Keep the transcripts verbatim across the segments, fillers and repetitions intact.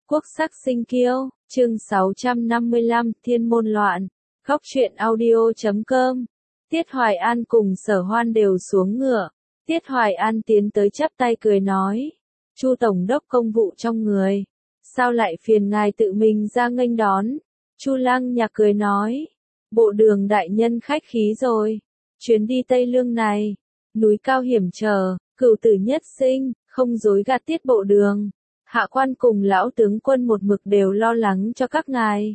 Quốc sắc sinh kiêu, chương sáu trăm năm mươi lăm, thiên môn loạn. Góc truyện audio chấm com. Tiết Hoài An cùng Sở Hoan đều xuống ngựa. Tiết Hoài An tiến tới chắp tay cười nói. Chu Tổng đốc công vụ trong người. Sao lại phiền ngài tự mình ra nghênh đón? Chu Lăng Nhạc cười nói. Bộ đường đại nhân khách khí rồi. Chuyến đi Tây Lương này. Núi cao hiểm trở, cửu tử nhất sinh, không dối gạt Tiết bộ đường. Hạ quan cùng lão tướng quân một mực đều lo lắng cho các ngài.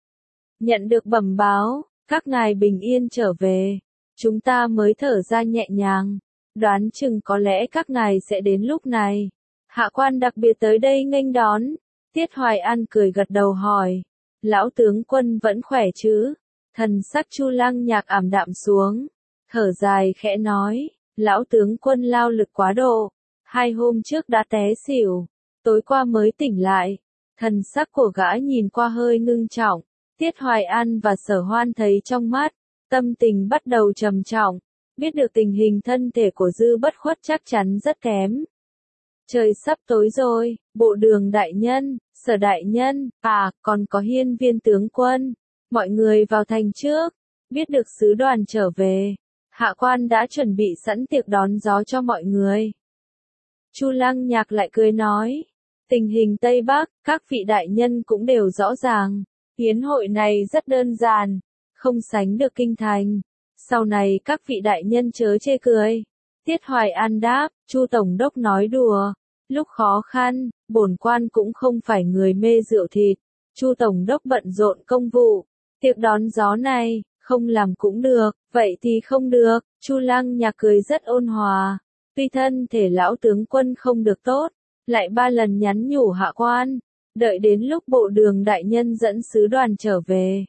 Nhận được bẩm báo, các ngài bình yên trở về. Chúng ta mới thở ra nhẹ nhàng. Đoán chừng có lẽ các ngài sẽ đến lúc này. Hạ quan đặc biệt tới đây nghênh đón. Tiết Hoài An cười gật đầu hỏi. Lão tướng quân vẫn khỏe chứ? Thần sắc Chu Lăng Nhạc ảm đạm xuống. Thở dài khẽ nói. Lão tướng quân lao lực quá độ. Hai hôm trước đã té xỉu. Tối qua mới tỉnh lại. Thần sắc của gã nhìn qua hơi ngưng trọng. Tiết Hoài An và Sở Hoan thấy trong mắt. Tâm tình bắt đầu trầm trọng. Biết được tình hình thân thể của Dư Bất Khuất chắc chắn rất kém. Trời sắp tối rồi. Bộ đường đại nhân, Sở đại nhân, à còn có Hiên viên tướng quân. Mọi người vào thành trước. Biết được sứ đoàn trở về. Hạ quan đã chuẩn bị sẵn tiệc đón gió cho mọi người. Chu Lăng Nhạc lại cười nói. Tình hình Tây Bắc, các vị đại nhân cũng đều rõ ràng. Yến hội này rất đơn giản, không sánh được kinh thành. Sau này các vị đại nhân chớ chê cười. Tiết Hoài An đáp, Chu Tổng đốc nói đùa. Lúc khó khăn, bổn quan cũng không phải người mê rượu thịt. Chu Tổng đốc bận rộn công vụ. Tiệc đón gió này, không làm cũng được, vậy thì không được. Chu Lăng Nhạc cười rất ôn hòa. Tuy thân thể lão tướng quân không được tốt, lại ba lần nhắn nhủ hạ quan, đợi đến lúc bộ đường đại nhân dẫn sứ đoàn trở về.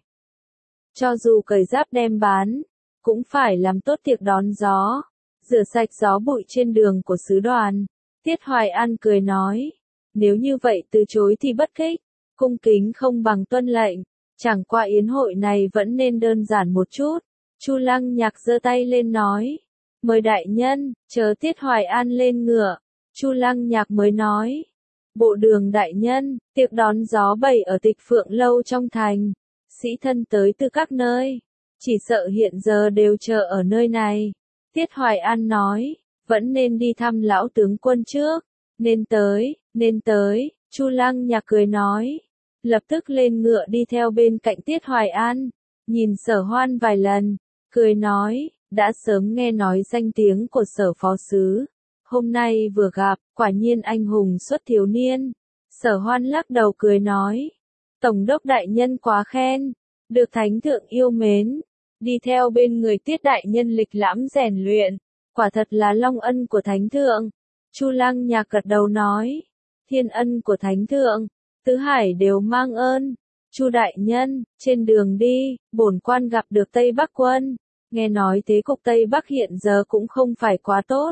Cho dù cởi giáp đem bán, cũng phải làm tốt tiệc đón gió, rửa sạch gió bụi trên đường của sứ đoàn. Tiết Hoài An cười nói, nếu như vậy từ chối thì bất khích, cung kính không bằng tuân lệnh, chẳng qua yến hội này vẫn nên đơn giản một chút. Chu Lăng Nhạc giơ tay lên nói, mời đại nhân, chờ Tiết Hoài An lên ngựa. Chu Lăng Nhạc mới nói, bộ đường đại nhân, tiệc đón gió bày ở Tịch Phượng lâu trong thành, sĩ thân tới từ các nơi, chỉ sợ hiện giờ đều chờ ở nơi này. Tiết Hoài An nói, vẫn nên đi thăm lão tướng quân trước, nên tới, nên tới. Chu Lăng Nhạc cười nói, lập tức lên ngựa đi theo bên cạnh Tiết Hoài An, nhìn Sở Hoan vài lần, cười nói, đã sớm nghe nói danh tiếng của Sở phó sứ. Hôm nay vừa gặp, quả nhiên anh hùng xuất thiếu niên. Sở Hoan lắc đầu cười nói. Tổng đốc đại nhân quá khen. Được thánh thượng yêu mến. Đi theo bên người Tiết đại nhân lịch lãm rèn luyện. Quả thật là long ân của thánh thượng. Chu Lăng Nhạc gật đầu nói. Thiên ân của thánh thượng. Tứ hải đều mang ơn. Chu đại nhân, trên đường đi, bổn quan gặp được Tây Bắc quân. Nghe nói thế cục Tây Bắc hiện giờ cũng không phải quá tốt.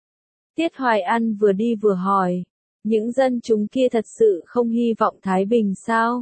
Tiết Hoài An vừa đi vừa hỏi, những dân chúng kia thật sự không hy vọng Thái Bình sao?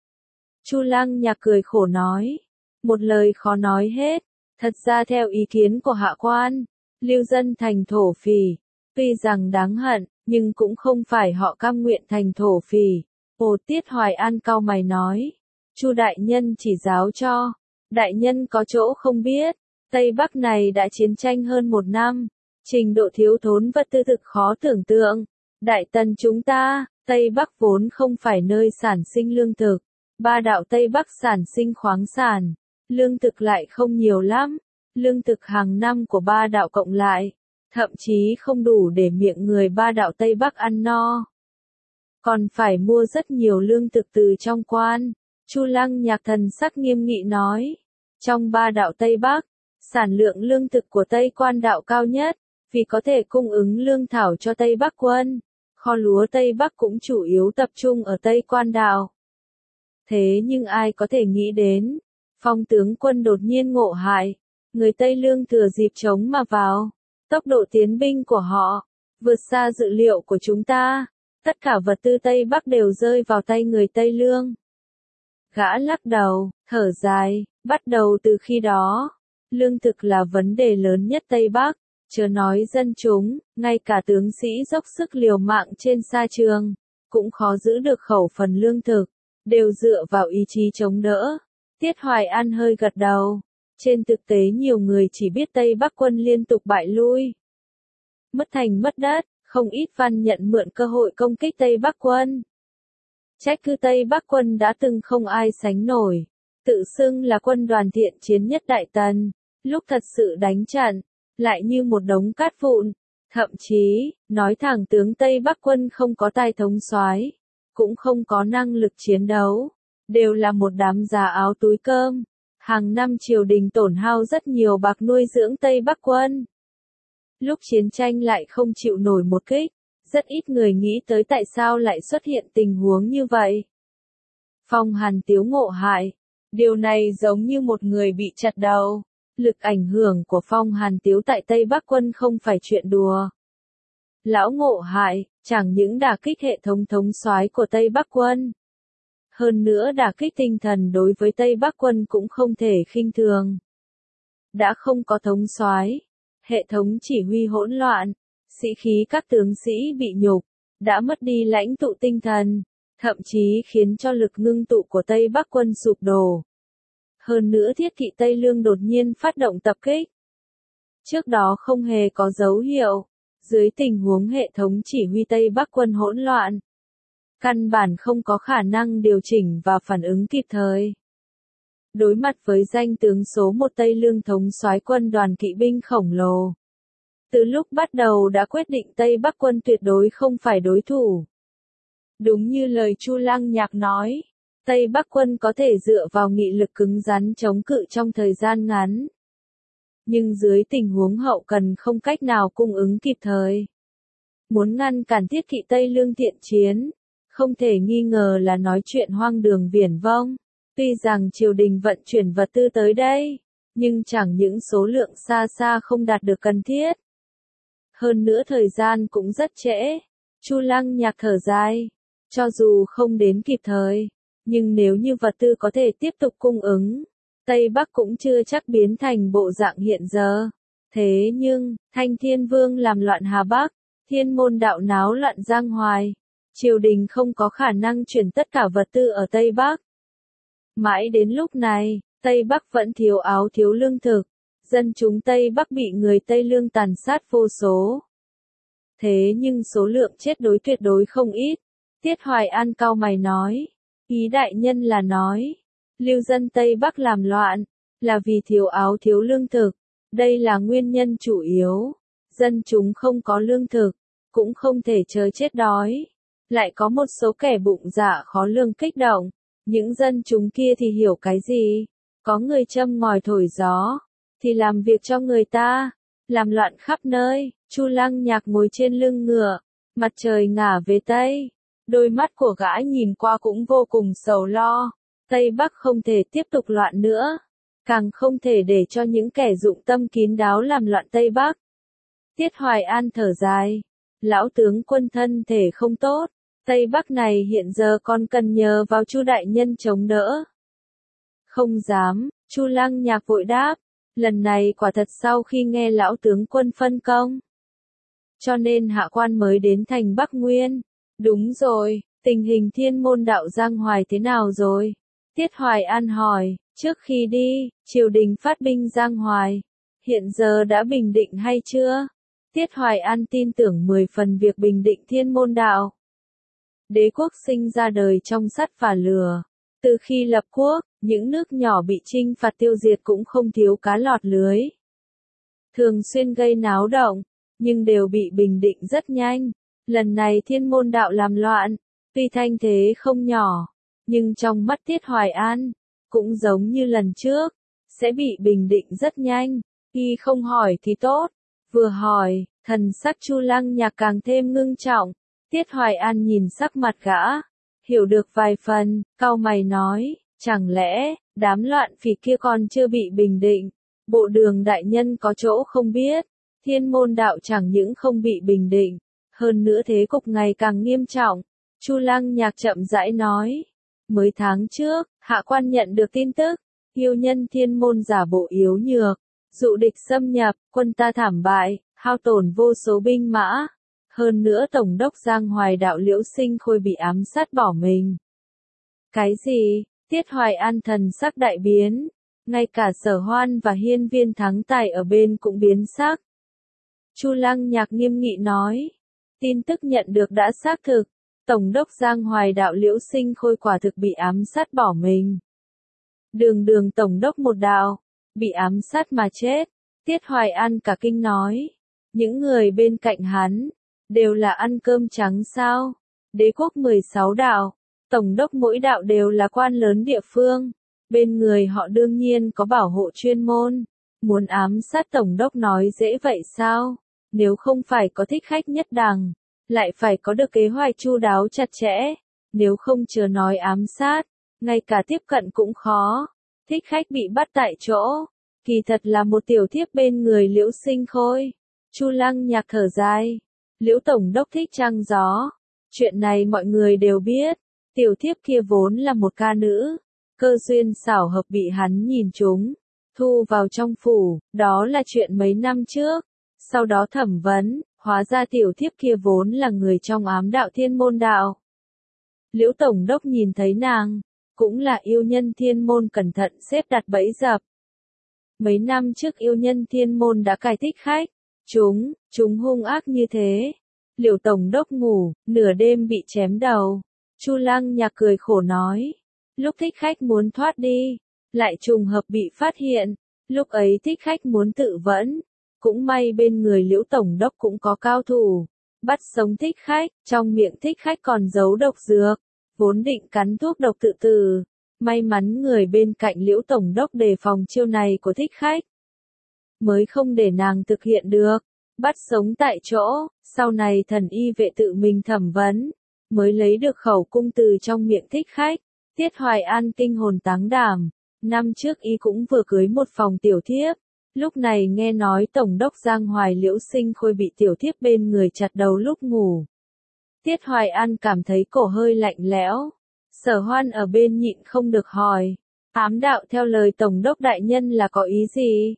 Chu Lăng Nhạc cười khổ nói, một lời khó nói hết, thật ra theo ý kiến của hạ quan, lưu dân thành thổ phỉ, tuy rằng đáng hận, nhưng cũng không phải họ cam nguyện thành thổ phỉ. Ồ, Tiết Hoài An cau mày nói, Chu đại nhân chỉ giáo cho, đại nhân có chỗ không biết, Tây Bắc này đã chiến tranh hơn một năm. Trình độ thiếu thốn vật tư thực khó tưởng tượng. Đại tần chúng ta, Tây Bắc vốn không phải nơi sản sinh lương thực. Ba đạo Tây Bắc sản sinh khoáng sản. Lương thực lại không nhiều lắm. Lương thực hàng năm của ba đạo cộng lại. Thậm chí không đủ để miệng người ba đạo Tây Bắc ăn no. Còn phải mua rất nhiều lương thực từ trong quan. Chu Lăng Nhạc thần sắc nghiêm nghị nói. Trong ba đạo Tây Bắc, sản lượng lương thực của Tây Quan đạo cao nhất. Vì có thể cung ứng lương thảo cho Tây Bắc quân, kho lúa Tây Bắc cũng chủ yếu tập trung ở Tây Quan đạo. Thế nhưng ai có thể nghĩ đến, Phong tướng quân đột nhiên ngộ hại, người Tây Lương thừa dịp chống mà vào, tốc độ tiến binh của họ, vượt xa dự liệu của chúng ta, tất cả vật tư Tây Bắc đều rơi vào tay người Tây Lương. Gã lắc đầu, thở dài, bắt đầu từ khi đó, lương thực là vấn đề lớn nhất Tây Bắc. Chớ nói dân chúng, ngay cả tướng sĩ dốc sức liều mạng trên sa trường, cũng khó giữ được khẩu phần lương thực, đều dựa vào ý chí chống đỡ. Tiết Hoài An hơi gật đầu. Trên thực tế nhiều người chỉ biết Tây Bắc quân liên tục bại lui. Mất thành mất đất, không ít văn nhận mượn cơ hội công kích Tây Bắc quân. Trách cứ Tây Bắc quân đã từng không ai sánh nổi. Tự xưng là quân đoàn thiện chiến nhất Đại Tần. Lúc thật sự đánh trận, lại như một đống cát vụn. Thậm chí, nói thẳng tướng Tây Bắc quân không có tài thống soái, cũng không có năng lực chiến đấu. Đều là một đám già áo túi cơm. Hàng năm triều đình tổn hao rất nhiều bạc nuôi dưỡng Tây Bắc quân. Lúc chiến tranh lại không chịu nổi một kích. Rất ít người nghĩ tới tại sao lại xuất hiện tình huống như vậy. Phong Hàn Tiếu ngộ hại. Điều này giống như một người bị chặt đầu. Lực ảnh hưởng của Phong Hàn Tiếu tại Tây Bắc quân không phải chuyện đùa. Lão ngộ hại, chẳng những đả kích hệ thống thống soái của Tây Bắc quân. Hơn nữa đả kích tinh thần đối với Tây Bắc quân cũng không thể khinh thường. Đã không có thống soái, hệ thống chỉ huy hỗn loạn, sĩ khí các tướng sĩ bị nhục, đã mất đi lãnh tụ tinh thần, thậm chí khiến cho lực ngưng tụ của Tây Bắc quân sụp đổ. Hơn nữa Thiết Kỵ Tây Lương đột nhiên phát động tập kích. Trước đó không hề có dấu hiệu, dưới tình huống hệ thống chỉ huy Tây Bắc quân hỗn loạn. Căn bản không có khả năng điều chỉnh và phản ứng kịp thời. Đối mặt với danh tướng số một Tây Lương thống soái quân đoàn kỵ binh khổng lồ. Từ lúc bắt đầu đã quyết định Tây Bắc quân tuyệt đối không phải đối thủ. Đúng như lời Chu Lăng Nhạc nói, Tây Bắc quân có thể dựa vào nghị lực cứng rắn chống cự trong thời gian ngắn. Nhưng dưới tình huống hậu cần không cách nào cung ứng kịp thời. Muốn ngăn cản Thiết Kỵ Tây Lương thiện chiến, không thể nghi ngờ là nói chuyện hoang đường viển vông. Tuy rằng triều đình vận chuyển vật tư tới đây, nhưng chẳng những số lượng xa xa không đạt được cần thiết. Hơn nữa thời gian cũng rất trễ. Chu Lăng Nhạc thở dài. Cho dù không đến kịp thời, nhưng nếu như vật tư có thể tiếp tục cung ứng, Tây Bắc cũng chưa chắc biến thành bộ dạng hiện giờ. Thế nhưng, Thanh Thiên Vương làm loạn Hà Bắc, Thiên Môn Đạo náo loạn Giang Hoài. Triều đình không có khả năng chuyển tất cả vật tư ở Tây Bắc. Mãi đến lúc này, Tây Bắc vẫn thiếu áo thiếu lương thực. Dân chúng Tây Bắc bị người Tây Lương tàn sát vô số. Thế nhưng số lượng chết đối tuyệt đối không ít. Tiết Hoài An cau mày nói. Ý đại nhân là nói, lưu dân Tây Bắc làm loạn, là vì thiếu áo thiếu lương thực. Đây là nguyên nhân chủ yếu. Dân chúng không có lương thực, cũng không thể chờ chết đói. Lại có một số kẻ bụng dạ khó lường kích động. Những dân chúng kia thì hiểu cái gì? Có người châm ngòi thổi gió, thì làm việc cho người ta, làm loạn khắp nơi. Chu Lăng Nhạc ngồi trên lưng ngựa, mặt trời ngả về Tây. Đôi mắt của gã nhìn qua cũng vô cùng sầu lo. Tây Bắc không thể tiếp tục loạn nữa. Càng không thể để cho những kẻ dụng tâm kín đáo làm loạn Tây Bắc. Tiết Hoài An thở dài. Lão tướng quân thân thể không tốt. Tây Bắc này hiện giờ còn cần nhờ vào Chu đại nhân chống đỡ. Không dám, Chu Lăng Nhạc vội đáp. Lần này quả thật sau khi nghe lão tướng quân phân công. Cho nên hạ quan mới đến thành Bắc Nguyên. Đúng rồi, tình hình Thiên Môn Đạo Giang Hoài thế nào rồi? Tiết Hoài An hỏi, trước khi đi, triều đình phát binh Giang Hoài. Hiện giờ đã bình định hay chưa? Tiết Hoài An tin tưởng mười phần việc bình định Thiên Môn Đạo. Đế quốc sinh ra đời trong sắt và lửa. Từ khi lập quốc, những nước nhỏ bị chinh phạt tiêu diệt cũng không thiếu cá lọt lưới. Thường xuyên gây náo động, nhưng đều bị bình định rất nhanh. Lần này Thiên Môn Đạo làm loạn, tuy thanh thế không nhỏ, nhưng trong mắt Tiết Hoài An, cũng giống như lần trước, sẽ bị bình định rất nhanh. Y không hỏi thì tốt, vừa hỏi, thần sắc Chu Lăng Nhạc càng thêm ngưng trọng. Tiết Hoài An nhìn sắc mặt gã, hiểu được vài phần, cau mày nói, chẳng lẽ, đám loạn phỉ kia còn chưa bị bình định, bộ đường đại nhân có chỗ không biết, Thiên Môn Đạo chẳng những không bị bình định, hơn nữa thế cục ngày càng nghiêm trọng. Chu Lăng Nhạc chậm rãi nói, mới tháng trước, hạ quan nhận được tin tức, yêu nhân Thiên Môn giả bộ yếu nhược, dụ địch xâm nhập, quân ta thảm bại, hao tổn vô số binh mã. Hơn nữa Tổng đốc Giang Hoài Đạo Liễu Sinh Khôi bị ám sát bỏ mình. Cái gì? Tiết Hoài An thần sắc đại biến. Ngay cả Sở Hoan và Hiên Viên Thắng Tài ở bên cũng biến sắc. Chu Lăng Nhạc nghiêm nghị nói. Tin tức nhận được đã xác thực. Tổng đốc Giang Hoài Đạo Liễu Sinh Khôi quả thực bị ám sát bỏ mình. Đường đường Tổng đốc một đạo, bị ám sát mà chết. Tiết Hoài An cả kinh nói. Những người bên cạnh hắn, đều là ăn cơm trắng sao? Đế quốc mười sáu đạo, Tổng đốc mỗi đạo đều là quan lớn địa phương. Bên người họ đương nhiên có bảo hộ chuyên môn. Muốn ám sát Tổng đốc nói dễ vậy sao? Nếu không phải có thích khách nhất đẳng, lại phải có được kế hoạch chu đáo chặt chẽ. Nếu không chớ nói ám sát, ngay cả tiếp cận cũng khó. Thích khách bị bắt tại chỗ, kỳ thật là một tiểu thiếp bên người Liễu Sinh Khôi. Chu Lăng Nhạc thở dài. Liễu Tổng đốc thích trăng gió. Chuyện này mọi người đều biết. Tiểu thiếp kia vốn là một ca nữ. Cơ duyên xảo hợp bị hắn nhìn trúng. Thu vào trong phủ, đó là chuyện mấy năm trước. Sau đó thẩm vấn, hóa ra tiểu thiếp kia vốn là người trong ám đạo Thiên Môn đạo. Liễu Tổng đốc nhìn thấy nàng, cũng là yêu nhân Thiên Môn cẩn thận xếp đặt bẫy dập. Mấy năm trước yêu nhân Thiên Môn đã cài thích khách. Chúng, chúng hung ác như thế. Liễu Tổng đốc ngủ, nửa đêm bị chém đầu. Chu Lăng Nhạc cười khổ nói. Lúc thích khách muốn thoát đi, lại trùng hợp bị phát hiện. Lúc ấy thích khách muốn tự vẫn. Cũng may bên người Liễu Tổng đốc cũng có cao thủ. Bắt sống thích khách, trong miệng thích khách còn giấu độc dược. Vốn định cắn thuốc độc tự tử. May mắn người bên cạnh Liễu Tổng đốc đề phòng chiêu này của thích khách. Mới không để nàng thực hiện được. Bắt sống tại chỗ, sau này thần y vệ tự mình thẩm vấn. Mới lấy được khẩu cung từ trong miệng thích khách. Tiết Hoài An kinh hồn táng đảm. Năm trước y cũng vừa cưới một phòng tiểu thiếp. Lúc này nghe nói Tổng đốc Giang Hoài Liễu Sinh Khôi bị tiểu thiếp bên người chặt đầu lúc ngủ. Tiết Hoài An cảm thấy cổ hơi lạnh lẽo. Sở Hoan ở bên nhịn không được hỏi. Ám đạo theo lời Tổng đốc đại nhân là có ý gì?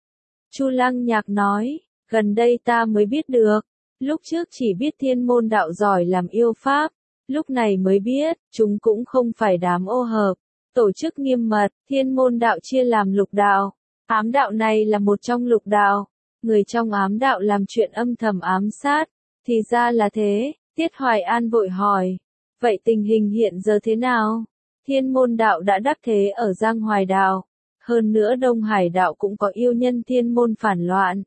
Chu Lăng Nhạc nói, gần đây ta mới biết được. Lúc trước chỉ biết Thiên Môn đạo giỏi làm yêu pháp. Lúc này mới biết, chúng cũng không phải đám ô hợp. Tổ chức nghiêm mật, Thiên Môn đạo chia làm lục đạo. Ám đạo này là một trong lục đạo. Người trong ám đạo làm chuyện âm thầm ám sát. Thì ra là thế, Tiết Hoài An vội hỏi. Vậy tình hình hiện giờ thế nào? Thiên Môn đạo đã đắc thế ở Giang Hoài đạo. Hơn nữa Đông Hải đạo cũng có yêu nhân Thiên Môn phản loạn.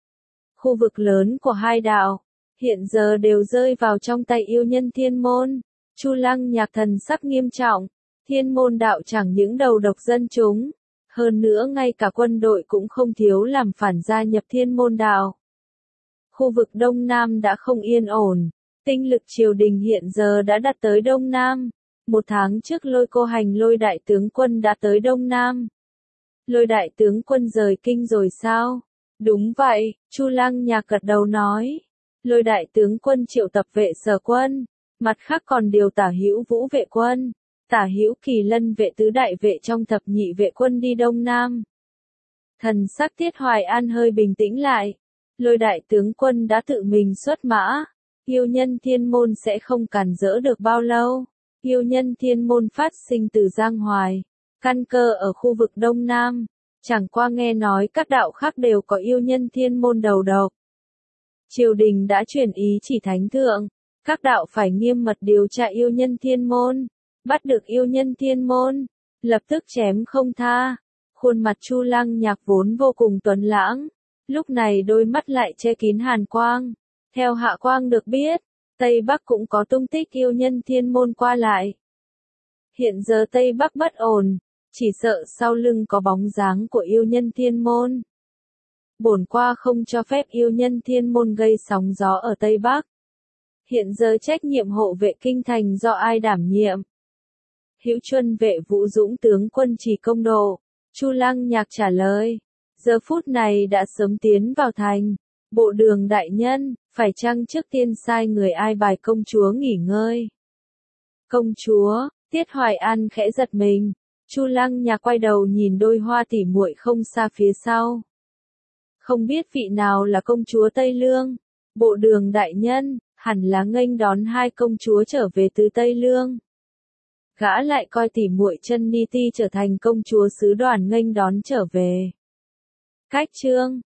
Khu vực lớn của hai đạo, hiện giờ đều rơi vào trong tay yêu nhân Thiên Môn. Chu Lăng Nhạc thần sắc nghiêm trọng. Thiên Môn đạo chẳng những đầu độc dân chúng. Hơn nữa ngay cả quân đội cũng không thiếu làm phản gia nhập Thiên Môn đạo. Khu vực Đông Nam đã không yên ổn. Tinh lực triều đình hiện giờ đã đạt tới Đông Nam. Một tháng trước Lôi Cô Hành Lôi đại tướng quân đã tới Đông Nam. Lôi đại tướng quân rời kinh rồi sao? Đúng vậy, Chu Lăng Nhạc gật đầu nói. Lôi đại tướng quân triệu tập vệ sở quân. Mặt khác còn điều tả hữu vũ vệ quân. Tả hữu kỳ lân vệ tứ đại vệ trong thập nhị vệ quân đi Đông Nam. Thần sắc Tiết Hoài An hơi bình tĩnh lại. Lôi đại tướng quân đã tự mình xuất mã. Yêu nhân Thiên Môn sẽ không cản rỡ được bao lâu. Yêu nhân Thiên Môn phát sinh từ Giang Hoài. Căn cơ ở khu vực Đông Nam. Chẳng qua nghe nói các đạo khác đều có yêu nhân Thiên Môn đầu độc. Triều đình đã truyền ý chỉ thánh thượng. Các đạo phải nghiêm mật điều tra yêu nhân Thiên Môn. Bắt được yêu nhân Thiên Môn. Lập tức chém không tha. Khuôn mặt Chu Lăng Nhạc vốn vô cùng tuấn lãng. Lúc này đôi mắt lại che kín hàn quang. Theo Hạ Quang được biết, Tây Bắc cũng có tung tích yêu nhân Thiên Môn qua lại. Hiện giờ Tây Bắc bất ổn, chỉ sợ sau lưng có bóng dáng của yêu nhân Thiên Môn. Bổn qua không cho phép yêu nhân Thiên Môn gây sóng gió ở Tây Bắc. Hiện giờ trách nhiệm hộ vệ kinh thành do ai đảm nhiệm? Hữu Chuân vệ Vũ Dũng tướng quân trì công độ. Chu Lăng Nhạc trả lời. Giờ phút này đã sớm tiến vào thành. Bộ đường đại nhân, phải chăng trước tiên sai người ai bài công chúa nghỉ ngơi? Công chúa, Tiết Hoài An khẽ giật mình. Chu Lăng Nhạc quay đầu nhìn đôi hoa tỉ muội không xa phía sau. Không biết vị nào là công chúa Tây Lương. Bộ Đường đại nhân, hẳn là nghênh đón hai công chúa trở về từ Tây Lương. Gã lại coi tỉ muội Chân Ni Ti trở thành công chúa sứ đoàn nghênh đón trở về. Cách chương